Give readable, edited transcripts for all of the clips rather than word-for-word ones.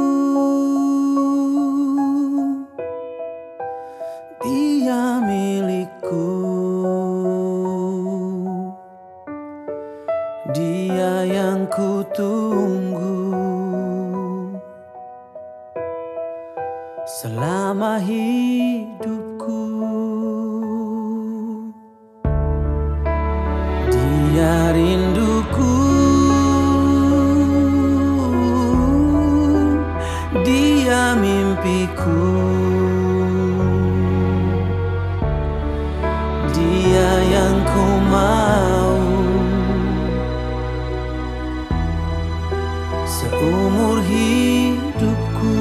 Dia milikku, dia yang ku tunggu selama hidupku. Dia rinduku, dia mimpiku, dia yang ku mau seumur hidupku.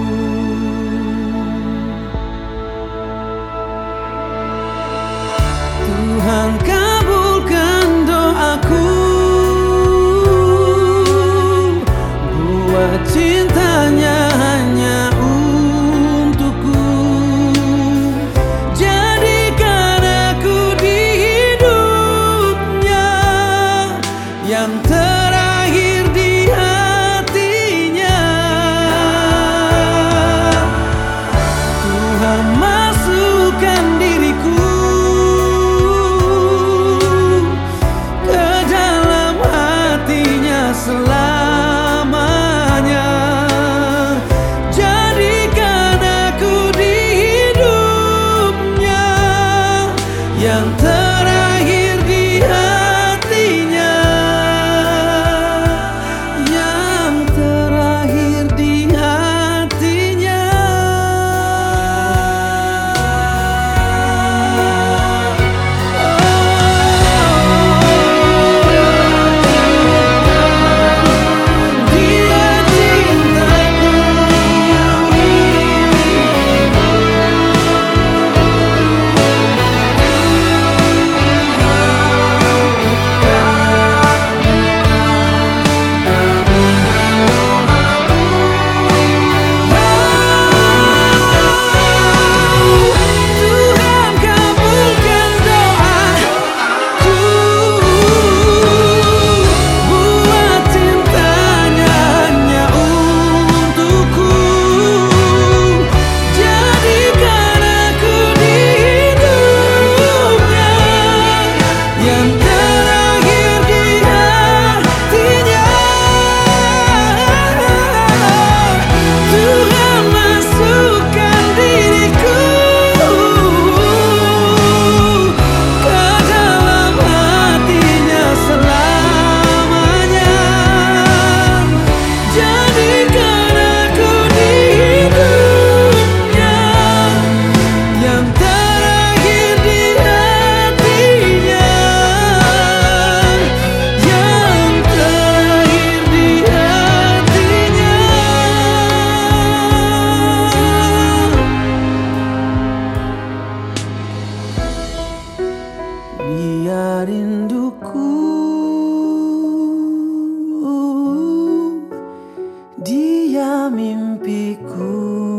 Tuhan kabulkan doaku, buat cintanya hanya untukku. Jadikan aku di hidupnya, yang terakhir di hatinya. Tuhan masukkan diriku ke dalam hatinya selamanya. Jadikan aku di hidupnya, yang terakhir di hatinya, yang terakhir di hatinya. Dia cintaku, Tuhan kabulkan doaku, buat cintanya hanya untukku. Jadikan aku di hidupnya, yang terakhir di hatinya. Tuhan masukkan diriku ke dalam hatinya selamanya. Jadikan aku di hidupnya, yang terakhir di hatinya, yang terakhir di hatinya. Dia rinduku, dia mimpiku,